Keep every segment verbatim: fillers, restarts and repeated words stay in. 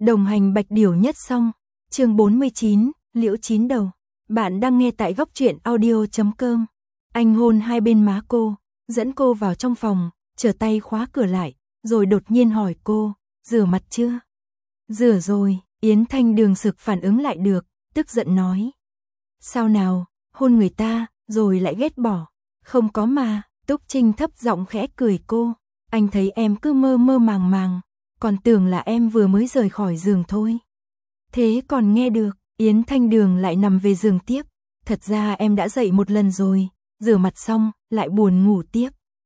Đồng hành Bạch Điểu nhất xong, chương bốn mươi chín, Liễu Chín Đầu. Bạn đang nghe tại góc truyện audio chấm com. Anh hôn hai bên má cô, dẫn cô vào trong phòng, trở tay khóa cửa lại, rồi đột nhiên hỏi cô, rửa mặt chưa? Rửa rồi, Yến Thanh Đường sực phản ứng lại được, tức giận nói. Sao nào, hôn người ta, rồi lại ghét bỏ. Không có mà, Túc Trinh thấp giọng khẽ cười cô, anh thấy em cứ mơ mơ màng màng, còn tưởng là em vừa mới rời khỏi giường thôi. Thế còn nghe được, Yến Thanh Đường lại nằm về giường tiếp, thật ra em đã dậy một lần rồi, rửa mặt xong, lại buồn ngủ tiếp.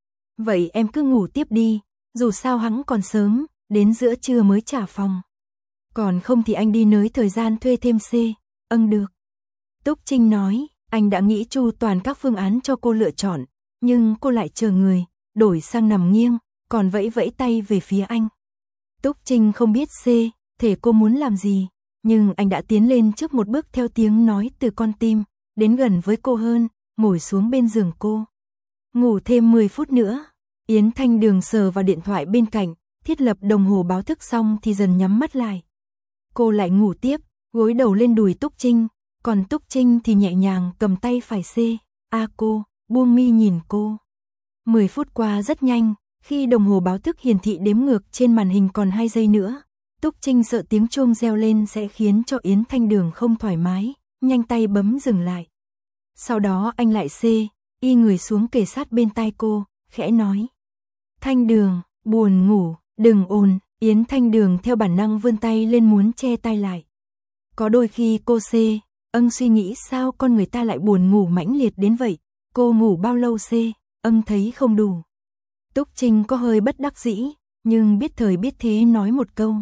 Vậy em cứ ngủ tiếp đi, dù sao hắn còn sớm, đến giữa trưa mới trả phòng. Còn không thì anh đi nới thời gian thuê thêm C, âng được. Túc Trinh nói, anh đã nghĩ chu toàn các phương án cho cô lựa chọn, nhưng cô lại chờ người, đổi sang nằm nghiêng, còn vẫy vẫy tay về phía anh. Túc Trinh không biết C, thể cô muốn làm gì, nhưng anh đã tiến lên trước một bước theo tiếng nói từ con tim, đến gần với cô hơn, ngồi xuống bên giường cô. Ngủ thêm mười phút nữa, Yến Thanh Đường sờ vào điện thoại bên cạnh, thiết lập đồng hồ báo thức xong thì dần nhắm mắt lại. Cô lại ngủ tiếp, gối đầu lên đùi Túc Trinh, còn Túc Trinh thì nhẹ nhàng cầm tay phải C, a cô, buông mi nhìn cô. mười phút qua rất nhanh, khi đồng hồ báo thức hiển thị đếm ngược trên màn hình còn hai giây nữa, Túc Trinh sợ tiếng chuông reo lên sẽ khiến cho Yến Thanh Đường không thoải mái, nhanh tay bấm dừng lại. Sau đó anh lại C, y người xuống kề sát bên tai cô, khẽ nói. Thanh Đường, buồn ngủ, đừng ồn, Yến Thanh Đường theo bản năng vươn tay lên muốn che tai lại. Có đôi khi cô C, âng suy nghĩ sao con người ta lại buồn ngủ mãnh liệt đến vậy, cô ngủ bao lâu C, âng thấy không đủ. Túc Trinh có hơi bất đắc dĩ, nhưng biết thời biết thế nói một câu.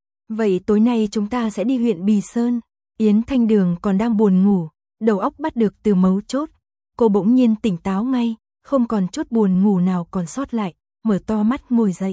Vậy tối nay chúng ta sẽ đi huyện Bì Sơn. Yến Thanh Đường còn đang buồn ngủ, đầu óc bắt được từ mấu chốt. Cô bỗng nhiên tỉnh táo ngay, không còn chút buồn ngủ nào còn sót lại, mở to mắt ngồi dậy.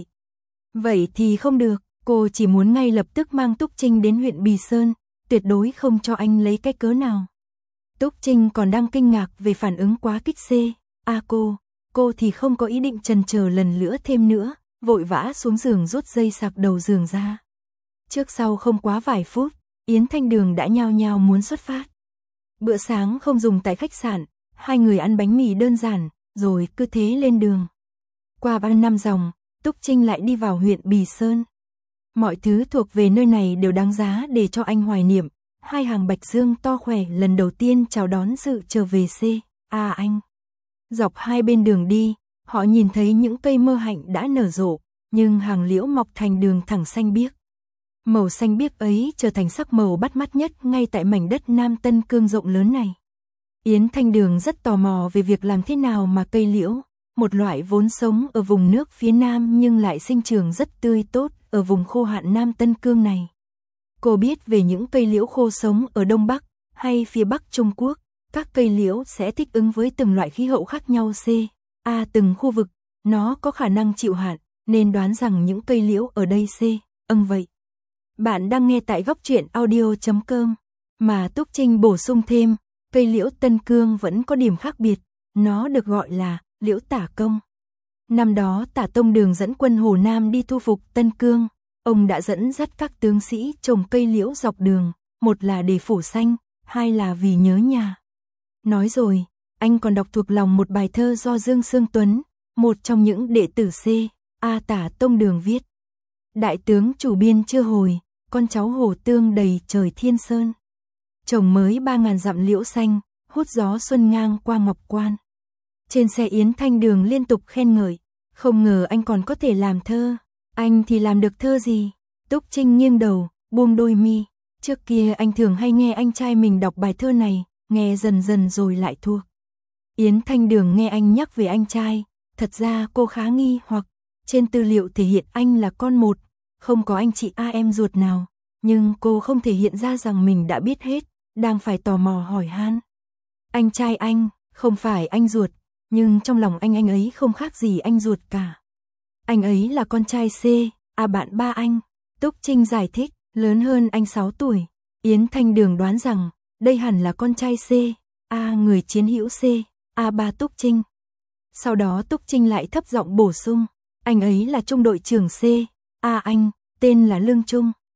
Vậy thì không được, cô chỉ muốn ngay lập tức mang Túc Trinh đến huyện Bì Sơn, tuyệt đối không cho anh lấy cái cớ nào. Túc Trinh còn đang kinh ngạc về phản ứng quá kích C, a cô, cô thì không có ý định chần chờ lần nữa thêm nữa, vội vã xuống giường rút dây sạc đầu giường ra. Trước sau không quá vài phút, Yến Thanh Đường đã nhao nhao muốn xuất phát. Bữa sáng không dùng tại khách sạn, hai người ăn bánh mì đơn giản, rồi cứ thế lên đường. Qua ba năm dòng, Túc Trinh lại đi vào huyện Bì Sơn. Mọi thứ thuộc về nơi này đều đáng giá để cho anh hoài niệm. Hai hàng bạch dương to khỏe lần đầu tiên chào đón sự trở về C, à anh. Dọc hai bên đường đi, họ nhìn thấy những cây mơ hạnh đã nở rộ, nhưng hàng liễu mọc thành đường thẳng xanh biếc. Màu xanh biếc ấy trở thành sắc màu bắt mắt nhất ngay tại mảnh đất Nam Tân Cương rộng lớn này. Yến Thanh Đường rất tò mò về việc làm thế nào mà cây liễu, một loại vốn sống ở vùng nước phía Nam nhưng lại sinh trưởng rất tươi tốt ở vùng khô hạn Nam Tân Cương này. Cô biết về những cây liễu khô sống ở Đông Bắc hay phía Bắc Trung Quốc, các cây liễu sẽ thích ứng với từng loại khí hậu khác nhau C, A từng khu vực, nó có khả năng chịu hạn, nên đoán rằng những cây liễu ở đây C, âng vậy. Bạn đang nghe tại góc truyện audio chấm com, mà Túc Trinh bổ sung thêm, cây liễu Tân Cương vẫn có điểm khác biệt, nó được gọi là liễu Tả Công. Năm đó Tả Tông Đường dẫn quân Hồ Nam đi thu phục Tân Cương, ông đã dẫn dắt các tướng sĩ trồng cây liễu dọc đường, một là để phủ xanh, hai là vì nhớ nhà. Nói rồi, anh còn đọc thuộc lòng một bài thơ do Dương Sương Tuấn, một trong những đệ tử C, A Tả Tông Đường viết. Đại tướng chủ biên chưa hồi, con cháu Hồ Tương đầy trời Thiên Sơn. Trồng mới ba ngàn dặm liễu xanh, hút gió xuân ngang qua Ngọc Quan. Trên xe Yến Thanh Đường liên tục khen ngợi, không ngờ anh còn có thể làm thơ. Anh thì làm được thơ gì? Túc Trinh nghiêng đầu, buông đôi mi. Trước kia anh thường hay nghe anh trai mình đọc bài thơ này, nghe dần dần rồi lại thuộc. Yến Thanh Đường nghe anh nhắc về anh trai, thật ra cô khá nghi hoặc, trên tư liệu thể hiện anh là con một, không có anh chị a em ruột nào, nhưng cô không thể hiện ra rằng mình đã biết hết, đang phải tò mò hỏi han. Anh trai anh, không phải anh ruột, nhưng trong lòng anh anh ấy không khác gì anh ruột cả. Anh ấy là con trai C, à bạn ba anh. Túc Trinh giải thích, lớn hơn anh sáu tuổi. Yến Thanh Đường đoán rằng, đây hẳn là con trai C, a người chiến hữu C, a ba Túc Trinh. Sau đó Túc Trinh lại thấp giọng bổ sung, anh ấy là trung đội trưởng C, a anh, tên là Lương Trung.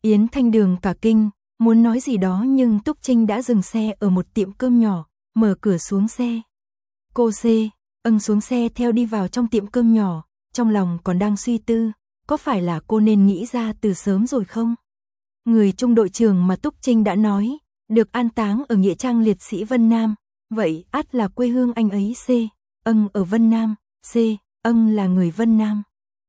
Yến Thanh Đường cả kinh, muốn nói gì đó nhưng Túc Trinh đã dừng xe ở một tiệm cơm nhỏ, mở cửa xuống xe. Cô C, âng xuống xe theo đi vào trong tiệm cơm nhỏ, trong lòng còn đang suy tư, có phải là cô nên nghĩ ra từ sớm rồi không? Người trung đội trưởng mà Túc Trinh đã nói, được an táng ở nghĩa trang liệt sĩ Vân Nam, vậy ắt là quê hương anh ấy. C, âng ở Vân Nam, C, âng là người Vân Nam.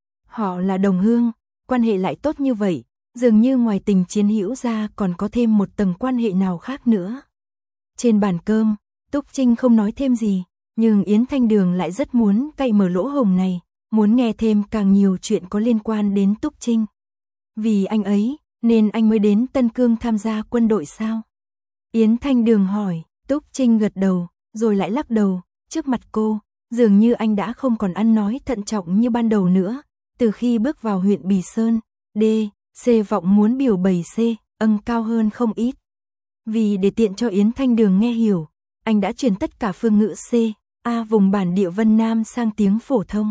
Họ là đồng hương, quan hệ lại tốt như vậy, dường như ngoài tình chiến hữu ra còn có thêm một tầng quan hệ nào khác nữa. Trên bàn cơm, Túc Trinh không nói thêm gì, nhưng Yến Thanh Đường lại rất muốn cậy mở lỗ hổng này, muốn nghe thêm càng nhiều chuyện có liên quan đến Túc Trinh. Vì anh ấy, nên anh mới đến Tân Cương tham gia quân đội sao? Yến Thanh Đường hỏi, Túc Trinh gật đầu, rồi lại lắc đầu, trước mặt cô, dường như anh đã không còn ăn nói thận trọng như ban đầu nữa, từ khi bước vào huyện Bì Sơn. D, C vọng muốn biểu bày C, âng cao hơn không ít. Vì để tiện cho Yến Thanh Đường nghe hiểu, anh đã chuyển tất cả phương ngữ C, A vùng bản địa Vân Nam sang tiếng phổ thông.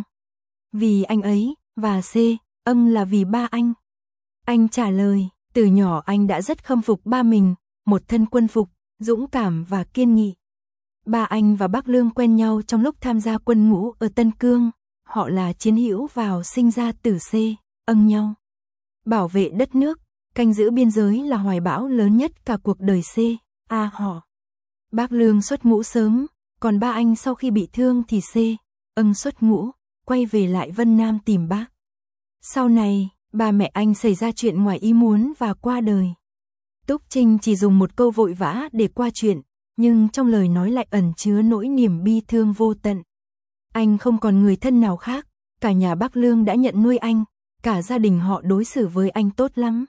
Vì anh ấy, và C, âng là vì ba anh. Anh trả lời, từ nhỏ anh đã rất khâm phục ba mình, một thân quân phục, dũng cảm và kiên nghị. Ba anh và bác Lương quen nhau trong lúc tham gia quân ngũ ở Tân Cương, họ là chiến hữu vào sinh ra tử C, âng nhau. Bảo vệ đất nước, canh giữ biên giới là hoài bão lớn nhất cả cuộc đời C, A họ. Bác Lương xuất ngũ sớm, còn ba anh sau khi bị thương thì C, âng xuất ngũ, quay về lại Vân Nam tìm bác. Sau này, ba mẹ anh xảy ra chuyện ngoài ý muốn và qua đời. Túc Trinh chỉ dùng một câu vội vã để qua chuyện, nhưng trong lời nói lại ẩn chứa nỗi niềm bi thương vô tận. Anh không còn người thân nào khác, cả nhà bác Lương đã nhận nuôi anh, cả gia đình họ đối xử với anh tốt lắm.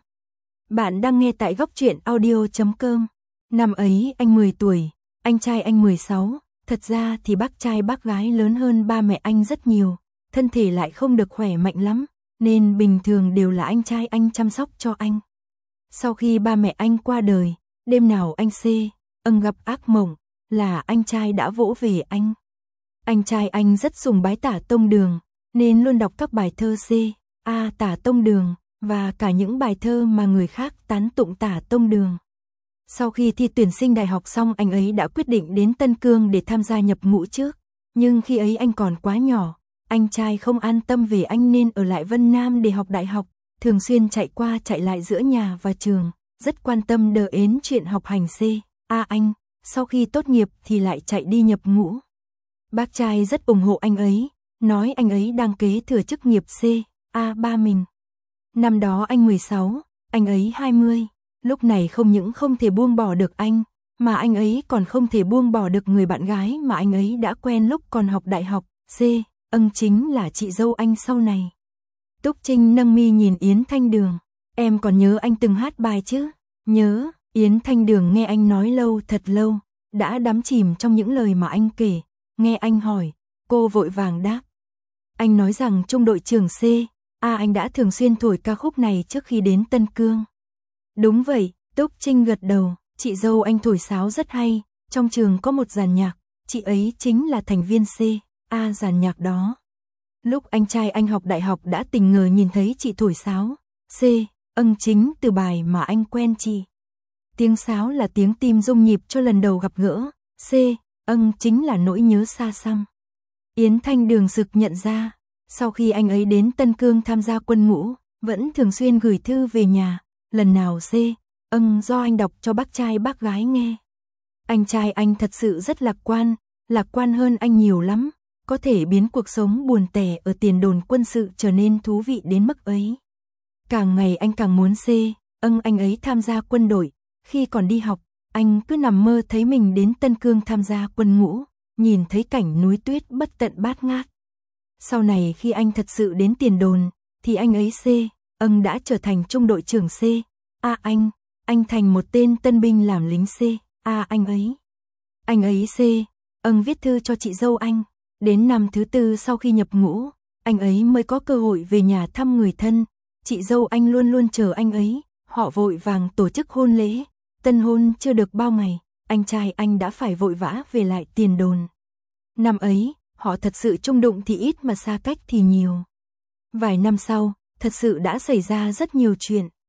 Bạn đang nghe tại góc truyện audio chấm com. Năm ấy anh mười tuổi, anh trai anh mười sáu, thật ra thì bác trai bác gái lớn hơn ba mẹ anh rất nhiều, thân thể lại không được khỏe mạnh lắm, nên bình thường đều là anh trai anh chăm sóc cho anh. Sau khi ba mẹ anh qua đời, đêm nào anh C, âng gặp ác mộng, là anh trai đã vỗ về anh. Anh trai anh rất sùng bái Tả Tông Đường, nên luôn đọc các bài thơ C, A Tả Tông Đường, và cả những bài thơ mà người khác tán tụng Tả Tông Đường. Sau khi thi tuyển sinh đại học xong, anh ấy đã quyết định đến Tân Cương để tham gia nhập ngũ trước, nhưng khi ấy anh còn quá nhỏ, anh trai không an tâm về anh nên ở lại Vân Nam để học đại học, thường xuyên chạy qua chạy lại giữa nhà và trường, rất quan tâm đờ ến chuyện học hành C, A anh, sau khi tốt nghiệp thì lại chạy đi nhập ngũ. Bác trai rất ủng hộ anh ấy, nói anh ấy đang kế thừa chức nghiệp C, A ba mình. Năm đó anh mười sáu, anh ấy hai mươi, lúc này không những không thể buông bỏ được anh, mà anh ấy còn không thể buông bỏ được người bạn gái mà anh ấy đã quen lúc còn học đại học, C, âng chính là chị dâu anh sau này. Túc Trinh nâng mi nhìn Yến Thanh Đường, em còn nhớ anh từng hát bài chứ? Nhớ. Yến Thanh Đường nghe anh nói lâu thật lâu, đã đắm chìm trong những lời mà anh kể, nghe anh hỏi, cô vội vàng đáp. Anh nói rằng trung đội trưởng C, A anh đã thường xuyên thổi ca khúc này trước khi đến Tân Cương. Đúng vậy, Túc Trinh gật đầu, chị dâu anh thổi sáo rất hay, trong trường có một dàn nhạc, chị ấy chính là thành viên C, A dàn nhạc đó. Lúc anh trai anh học đại học đã tình ngờ nhìn thấy chị thổi sáo, C, âng chính từ bài mà anh quen chị. Tiếng sáo là tiếng tim rung nhịp cho lần đầu gặp gỡ, C, âng chính là nỗi nhớ xa xăm. Yến Thanh Đường sực nhận ra, sau khi anh ấy đến Tân Cương tham gia quân ngũ, vẫn thường xuyên gửi thư về nhà, lần nào C, âng do anh đọc cho bác trai bác gái nghe. Anh trai anh thật sự rất lạc quan, lạc quan hơn anh nhiều lắm, có thể biến cuộc sống buồn tẻ ở tiền đồn quân sự trở nên thú vị đến mức ấy. Càng ngày anh càng muốn C, âng anh ấy tham gia quân đội. Khi còn đi học, anh cứ nằm mơ thấy mình đến Tân Cương tham gia quân ngũ, nhìn thấy cảnh núi tuyết bất tận bát ngát. Sau này khi anh thật sự đến tiền đồn, thì anh ấy C, âng đã trở thành trung đội trưởng C, A anh, anh thành một tên tân binh làm lính C, A anh ấy. Anh ấy C, âng viết thư cho chị dâu anh, đến năm thứ tư sau khi nhập ngũ, anh ấy mới có cơ hội về nhà thăm người thân, chị dâu anh luôn luôn chờ anh ấy, họ vội vàng tổ chức hôn lễ. Tân hôn chưa được bao ngày, anh trai anh đã phải vội vã về lại tiền đồn. Năm ấy, họ thật sự chung đụng thì ít mà xa cách thì nhiều. Vài năm sau, thật sự đã xảy ra rất nhiều chuyện.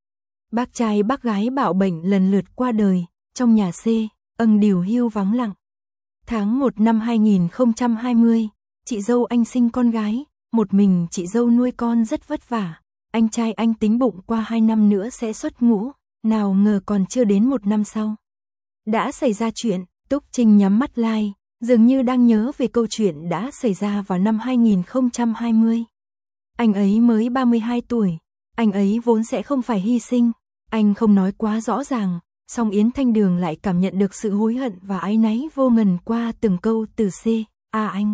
Bác trai bác gái bạo bệnh lần lượt qua đời, trong nhà C, ân điều hưu vắng lặng. Tháng một năm hai nghìn không trăm hai mươi, chị dâu anh sinh con gái, một mình chị dâu nuôi con rất vất vả. Anh trai anh tính bụng qua hai năm nữa sẽ xuất ngũ, nào ngờ còn chưa đến một năm sau. Đã xảy ra chuyện, Túc Trinh nhắm mắt lai, dường như đang nhớ về câu chuyện đã xảy ra vào năm hai nghìn không trăm hai mươi. Anh ấy mới ba mươi hai tuổi, anh ấy vốn sẽ không phải hy sinh, anh không nói quá rõ ràng, song Yến Thanh Đường lại cảm nhận được sự hối hận và áy náy vô ngần qua từng câu từ C. A anh.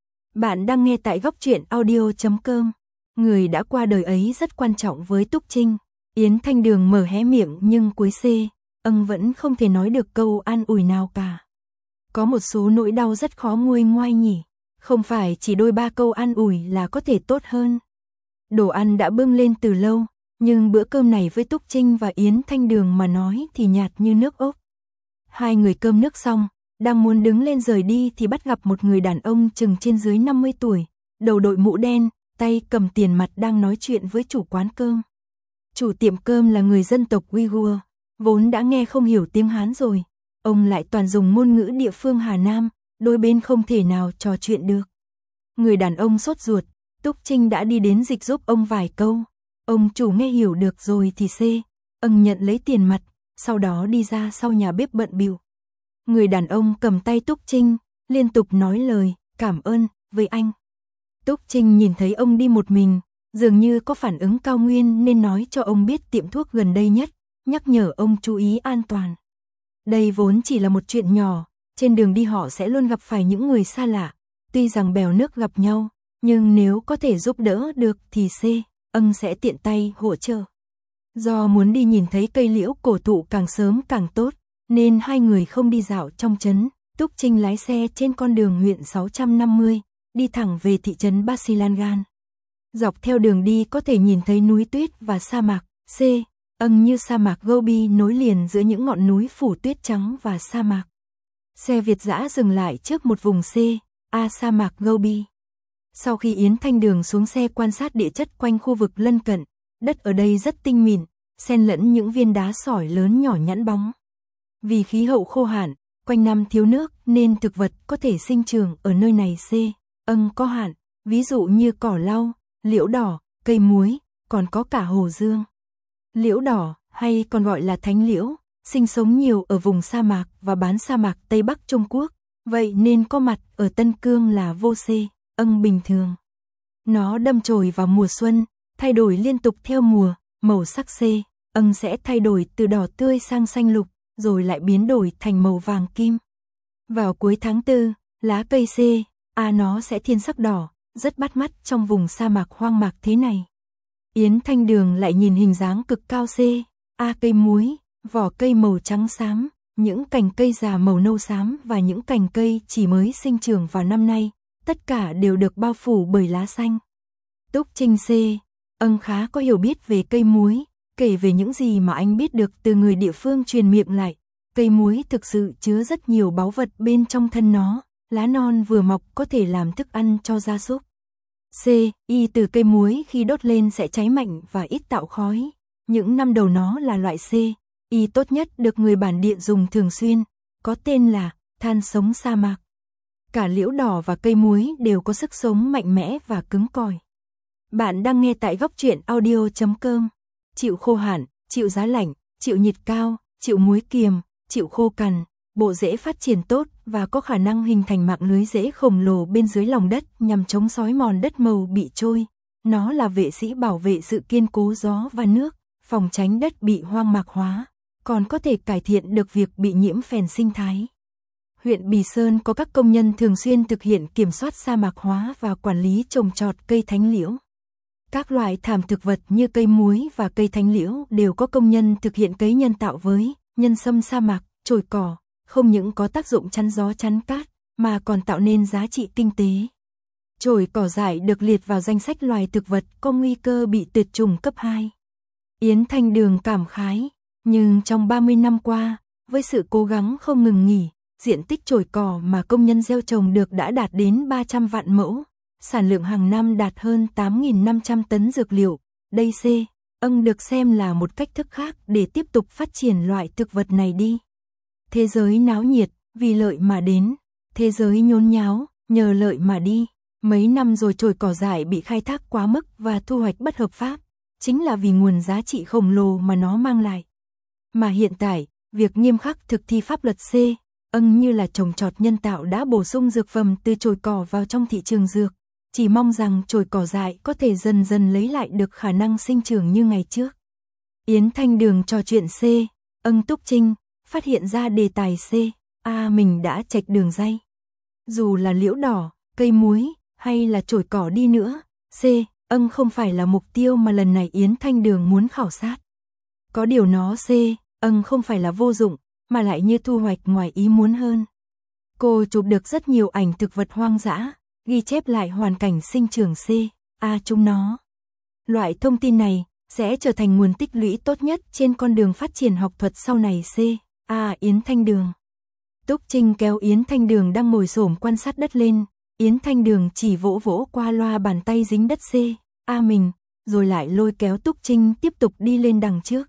Bạn đang nghe tại góc truyện audio chấm com. Người đã qua đời ấy rất quan trọng với Túc Trinh. Yến Thanh Đường mở hé miệng nhưng cuối C, ân vẫn không thể nói được câu an ủi nào cả. Có một số nỗi đau rất khó nguôi ngoai nhỉ. Không phải chỉ đôi ba câu an ủi là có thể tốt hơn. Đồ ăn đã bưng lên từ lâu, nhưng bữa cơm này với Túc Trinh và Yến Thanh Đường mà nói thì nhạt như nước ốc. Hai người cơm nước xong, đang muốn đứng lên rời đi thì bắt gặp một người đàn ông chừng trên dưới năm mươi tuổi, đầu đội mũ đen, tay cầm tiền mặt đang nói chuyện với chủ quán cơm. Chủ tiệm cơm là người dân tộc Uighur, vốn đã nghe không hiểu tiếng Hán rồi, ông lại toàn dùng ngôn ngữ địa phương Hà Nam, đôi bên không thể nào trò chuyện được. Người đàn ông sốt ruột, Túc Trinh đã đi đến dịch giúp ông vài câu. Ông chủ nghe hiểu được rồi thì C, ân nhận lấy tiền mặt, sau đó đi ra sau nhà bếp bận bịu. Người đàn ông cầm tay Túc Trinh, liên tục nói lời cảm ơn với anh. Túc Trinh nhìn thấy ông đi một mình, dường như có phản ứng cao nguyên nên nói cho ông biết tiệm thuốc gần đây nhất, nhắc nhở ông chú ý an toàn. Đây vốn chỉ là một chuyện nhỏ, trên đường đi họ sẽ luôn gặp phải những người xa lạ, tuy rằng bèo nước gặp nhau, nhưng nếu có thể giúp đỡ được thì C, ân sẽ tiện tay hỗ trợ. Do muốn đi nhìn thấy cây liễu cổ thụ càng sớm càng tốt, nên hai người không đi dạo trong trấn. Túc Trinh lái xe trên con đường huyện sáu trăm năm mươi, đi thẳng về thị trấn Basilangan. Dọc theo đường đi có thể nhìn thấy núi tuyết và sa mạc. C, ân như sa mạc Gobi nối liền giữa những ngọn núi phủ tuyết trắng và sa mạc. Xe Việt dã dừng lại trước một vùng C, A sa mạc Gobi. Sau khi Yến Thanh Đường xuống xe quan sát địa chất quanh khu vực lân cận, đất ở đây rất tinh mịn, xen lẫn những viên đá sỏi lớn nhỏ nhẵn bóng. Vì khí hậu khô hạn, quanh năm thiếu nước nên thực vật có thể sinh trưởng ở nơi này C, ân có hạn, ví dụ như cỏ lau, liễu đỏ, cây muối, còn có cả hồ dương. Liễu đỏ, hay còn gọi là thánh liễu, sinh sống nhiều ở vùng sa mạc và bán sa mạc Tây Bắc Trung Quốc, vậy nên có mặt ở Tân Cương là vô C, ân bình thường. Nó đâm chồi vào mùa xuân, thay đổi liên tục theo mùa, màu sắc C, ân sẽ thay đổi từ đỏ tươi sang xanh lục, rồi lại biến đổi thành màu vàng kim. Vào cuối tháng tư, lá cây C, A nó sẽ thiên sắc đỏ, rất bắt mắt trong vùng sa mạc hoang mạc thế này. Yến Thanh Đường lại nhìn hình dáng cực cao C, A cây muối, vỏ cây màu trắng xám, những cành cây già màu nâu xám và những cành cây chỉ mới sinh trưởng vào năm nay, tất cả đều được bao phủ bởi lá xanh. Túc Trinh C, ân khá có hiểu biết về cây muối, kể về những gì mà anh biết được từ người địa phương truyền miệng lại. Cây muối thực sự chứa rất nhiều báu vật bên trong thân nó, lá non vừa mọc có thể làm thức ăn cho gia súc. C, y từ cây muối khi đốt lên sẽ cháy mạnh và ít tạo khói. Những năm đầu nó là loại C, y tốt nhất được người bản địa dùng thường xuyên, có tên là than sống sa mạc. Cả liễu đỏ và cây muối đều có sức sống mạnh mẽ và cứng cỏi. Bạn đang nghe tại góc truyện audio chấm com. Chịu khô hạn, chịu giá lạnh, chịu nhiệt cao, chịu muối kiềm, chịu khô cằn, bộ rễ phát triển tốt và có khả năng hình thành mạng lưới rễ khổng lồ bên dưới lòng đất nhằm chống xói mòn đất màu bị trôi. Nó là vệ sĩ bảo vệ sự kiên cố gió và nước, phòng tránh đất bị hoang mạc hóa, còn có thể cải thiện được việc bị nhiễm phèn sinh thái. Huyện Bì Sơn có các công nhân thường xuyên thực hiện kiểm soát sa mạc hóa và quản lý trồng trọt cây thánh liễu. Các loại thảm thực vật như cây muối và cây thánh liễu đều có công nhân thực hiện cấy nhân tạo với nhân sâm sa mạc, chồi cỏ, không những có tác dụng chắn gió chắn cát, mà còn tạo nên giá trị kinh tế. Chồi cỏ dại được liệt vào danh sách loài thực vật có nguy cơ bị tuyệt chủng cấp hai. Yến Thanh Đường cảm khái, nhưng trong ba mươi năm qua, với sự cố gắng không ngừng nghỉ, diện tích chồi cỏ mà công nhân gieo trồng được đã đạt đến ba trăm vạn mẫu, sản lượng hàng năm đạt hơn tám nghìn năm trăm tấn dược liệu. Đây C, âng được xem là một cách thức khác để tiếp tục phát triển loại thực vật này đi. Thế giới náo nhiệt, vì lợi mà đến, thế giới nhốn nháo, nhờ lợi mà đi. Mấy năm rồi chồi cỏ dại bị khai thác quá mức và thu hoạch bất hợp pháp, chính là vì nguồn giá trị khổng lồ mà nó mang lại. Mà hiện tại, việc nghiêm khắc thực thi pháp luật C, âng như là trồng trọt nhân tạo đã bổ sung dược phẩm từ chồi cỏ vào trong thị trường dược. Chỉ mong rằng chồi cỏ dại có thể dần dần lấy lại được khả năng sinh trưởng như ngày trước. Yến Thanh Đường trò chuyện C, âng Túc Trinh, phát hiện ra đề tài C, a mình đã chạch đường ray. Dù là liễu đỏ, cây muối, hay là chồi cỏ đi nữa, C, âng không phải là mục tiêu mà lần này Yến Thanh Đường muốn khảo sát. Có điều nó C, âng không phải là vô dụng, mà lại như thu hoạch ngoài ý muốn hơn. Cô chụp được rất nhiều ảnh thực vật hoang dã, ghi chép lại hoàn cảnh sinh trưởng C, A chúng nó. Loại thông tin này sẽ trở thành nguồn tích lũy tốt nhất trên con đường phát triển học thuật sau này C, A Yến Thanh Đường. Túc Trinh kéo Yến Thanh Đường đang ngồi xổm quan sát đất lên, Yến Thanh Đường chỉ vỗ vỗ qua loa bàn tay dính đất C, A mình, rồi lại lôi kéo Túc Trinh tiếp tục đi lên đằng trước.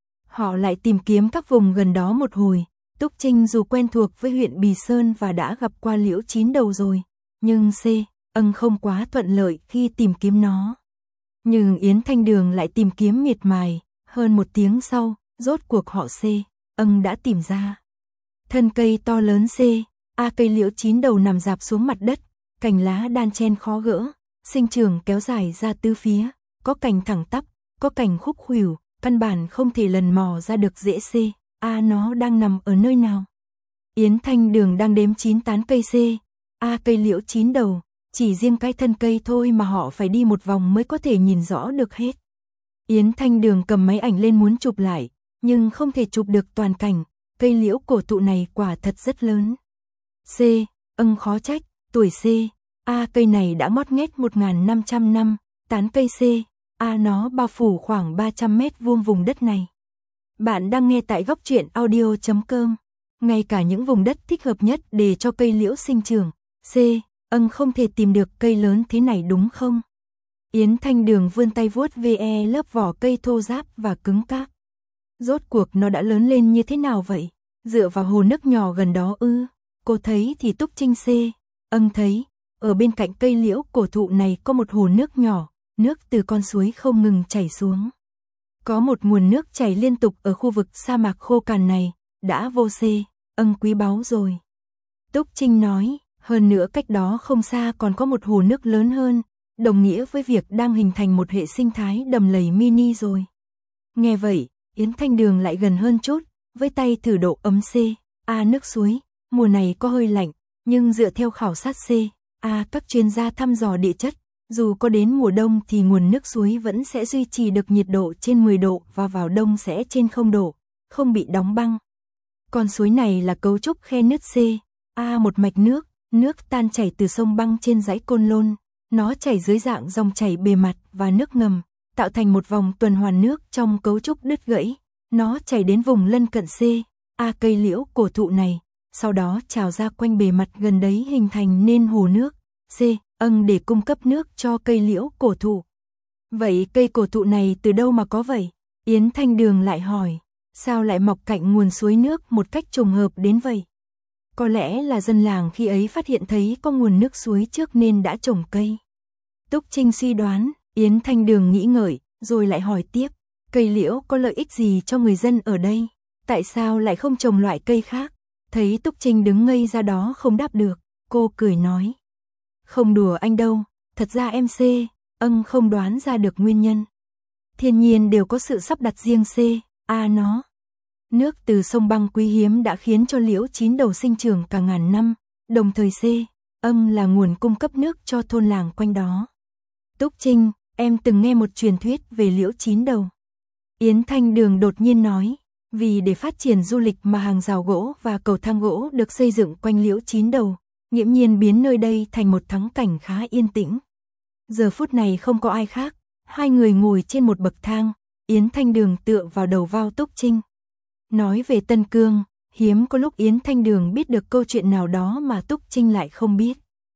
Họ lại tìm kiếm các vùng gần đó một hồi, Túc Trinh dù quen thuộc với huyện Bì Sơn và đã gặp qua liễu chín đầu rồi, nhưng C, âng không quá thuận lợi khi tìm kiếm nó. Nhưng Yến Thanh Đường lại tìm kiếm miệt mài, hơn một tiếng sau, rốt cuộc họ C, âng đã tìm ra. Thân cây to lớn C, A cây liễu chín đầu nằm rạp xuống mặt đất, cành lá đan chen khó gỡ, sinh trưởng kéo dài ra tứ phía, có cành thẳng tắp, có cành khúc khuỷu, căn bản không thể lần mò ra được rễ C, A nó đang nằm ở nơi nào. Yến Thanh Đường đang đếm chín tán cây C, A cây liễu chín đầu, chỉ riêng cái thân cây thôi mà họ phải đi một vòng mới có thể nhìn rõ được hết. Yến Thanh Đường cầm máy ảnh lên muốn chụp lại, nhưng không thể chụp được toàn cảnh, cây liễu cổ thụ này quả thật rất lớn. C, âng khó trách, tuổi C, A cây này đã ngót nghét một nghìn năm trăm năm, tán cây C, A nó bao phủ khoảng ba trăm mét vuông vùng đất này. Bạn đang nghe tại góc truyện audio chấm com. Ngay cả những vùng đất thích hợp nhất để cho cây liễu sinh trưởng, C, âng không thể tìm được cây lớn thế này đúng không? Yến Thanh Đường vươn tay vuốt ve lớp vỏ cây thô ráp và cứng cáp. Rốt cuộc nó đã lớn lên như thế nào vậy? Dựa vào hồ nước nhỏ gần đó ư? Cô thấy thì Túc Trinh C, âng thấy, ở bên cạnh cây liễu cổ thụ này có một hồ nước nhỏ, nước từ con suối không ngừng chảy xuống. Có một nguồn nước chảy liên tục ở khu vực sa mạc khô cằn này, đã vô C, âng quý báu rồi. Túc Trinh nói, hơn nữa cách đó không xa còn có một hồ nước lớn hơn, đồng nghĩa với việc đang hình thành một hệ sinh thái đầm lầy mini rồi. Nghe vậy, Yến Thanh Đường lại gần hơn chút, với tay thử độ ấm C, A nước suối, mùa này có hơi lạnh, nhưng dựa theo khảo sát C, A các chuyên gia thăm dò địa chất, dù có đến mùa đông thì nguồn nước suối vẫn sẽ duy trì được nhiệt độ trên mười độ và vào đông sẽ trên không độ, không bị đóng băng. Con suối này là cấu trúc khe nứt C, A một mạch nước, nước tan chảy từ sông băng trên dãy Côn Lôn, nó chảy dưới dạng dòng chảy bề mặt và nước ngầm, tạo thành một vòng tuần hoàn nước trong cấu trúc đứt gãy, nó chảy đến vùng lân cận C, A cây liễu cổ thụ này, sau đó trào ra quanh bề mặt gần đấy hình thành nên hồ nước, C, âng để cung cấp nước cho cây liễu cổ thụ. Vậy cây cổ thụ này từ đâu mà có vậy? Yến Thanh Đường lại hỏi, sao lại mọc cạnh nguồn suối nước một cách trùng hợp đến vậy? Có lẽ là dân làng khi ấy phát hiện thấy có nguồn nước suối trước nên đã trồng cây. Túc Trinh suy đoán, Yến Thanh Đường nghĩ ngợi, rồi lại hỏi tiếp, cây liễu có lợi ích gì cho người dân ở đây? Tại sao lại không trồng loại cây khác? Thấy Túc Trinh đứng ngây ra đó không đáp được, cô cười nói. Không đùa anh đâu, thật ra em C, âng không đoán ra được nguyên nhân. Thiên nhiên đều có sự sắp đặt riêng C, A nó. Nước từ sông băng quý hiếm đã khiến cho liễu chín đầu sinh trưởng cả ngàn năm, đồng thời C, âng là nguồn cung cấp nước cho thôn làng quanh đó. Túc Trinh, em từng nghe một truyền thuyết về liễu chín đầu. Yến Thanh Đường đột nhiên nói, vì để phát triển du lịch mà hàng rào gỗ và cầu thang gỗ được xây dựng quanh liễu chín đầu, nghiễm nhiên biến nơi đây thành một thắng cảnh khá yên tĩnh. Giờ phút này không có ai khác, hai người ngồi trên một bậc thang, Yến Thanh Đường tựa vào đầu vai Túc Trinh. Nói về Tân Cương, hiếm có lúc Yến Thanh Đường biết được câu chuyện nào đó mà Túc Trinh lại không biết.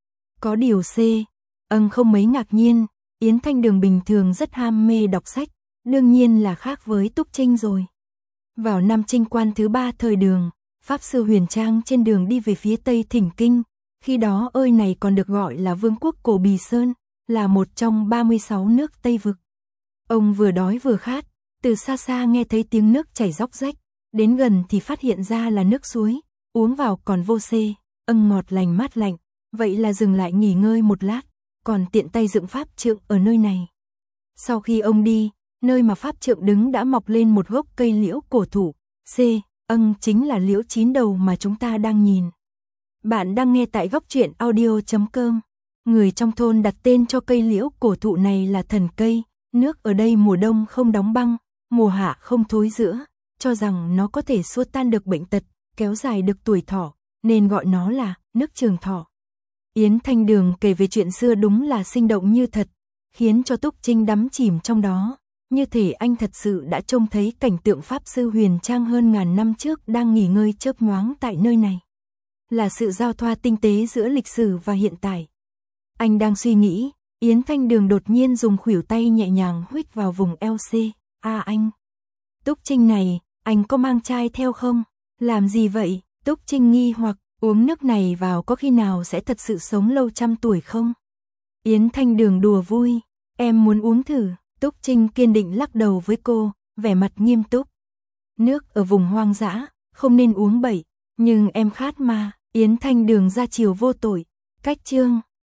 Có điều C, âng không mấy ngạc nhiên, Yến Thanh Đường bình thường rất ham mê đọc sách, đương nhiên là khác với Túc Trinh rồi. Vào năm Trinh Quan thứ ba thời Đường, Pháp Sư Huyền Trang trên đường đi về phía Tây thỉnh kinh, khi đó ơi này còn được gọi là Vương quốc Cổ Bì Sơn, là một trong ba mươi sáu nước Tây Vực. Ông vừa đói vừa khát, từ xa xa nghe thấy tiếng nước chảy róc rách, đến gần thì phát hiện ra là nước suối, uống vào còn vô xê, ân ngọt lành mát lạnh, vậy là dừng lại nghỉ ngơi một lát, còn tiện tay dựng pháp trượng ở nơi này. Sau khi ông đi, nơi mà pháp trượng đứng đã mọc lên một gốc cây liễu cổ thụ, C, ân chính là liễu chín đầu mà chúng ta đang nhìn. Bạn đang nghe tại góc truyện audio chấm com. Người trong thôn đặt tên cho cây liễu cổ thụ này là thần cây, nước ở đây mùa đông không đóng băng, mùa hạ không thối rữa, cho rằng nó có thể xua tan được bệnh tật, kéo dài được tuổi thọ, nên gọi nó là nước trường thọ. Yến Thanh Đường kể về chuyện xưa đúng là sinh động như thật, khiến cho Túc Trinh đắm chìm trong đó, như thể anh thật sự đã trông thấy cảnh tượng Pháp Sư Huyền Trang hơn ngàn năm trước đang nghỉ ngơi chớp nhoáng tại nơi này. Là sự giao thoa tinh tế giữa lịch sử và hiện tại. Anh đang suy nghĩ, Yến Thanh Đường đột nhiên dùng khuỷu tay nhẹ nhàng huých vào vùng eo C. À anh, Túc Trinh này, anh có mang chai theo không? Làm gì vậy? Túc Trinh nghi hoặc, uống nước này vào có khi nào sẽ thật sự sống lâu trăm tuổi không? Yến Thanh Đường đùa vui, em muốn uống thử. Túc Trinh kiên định lắc đầu với cô, vẻ mặt nghiêm túc. Nước ở vùng hoang dã, không nên uống bậy, nhưng em khát mà. Yến Thanh Đường ra chiều vô tội. Cách chương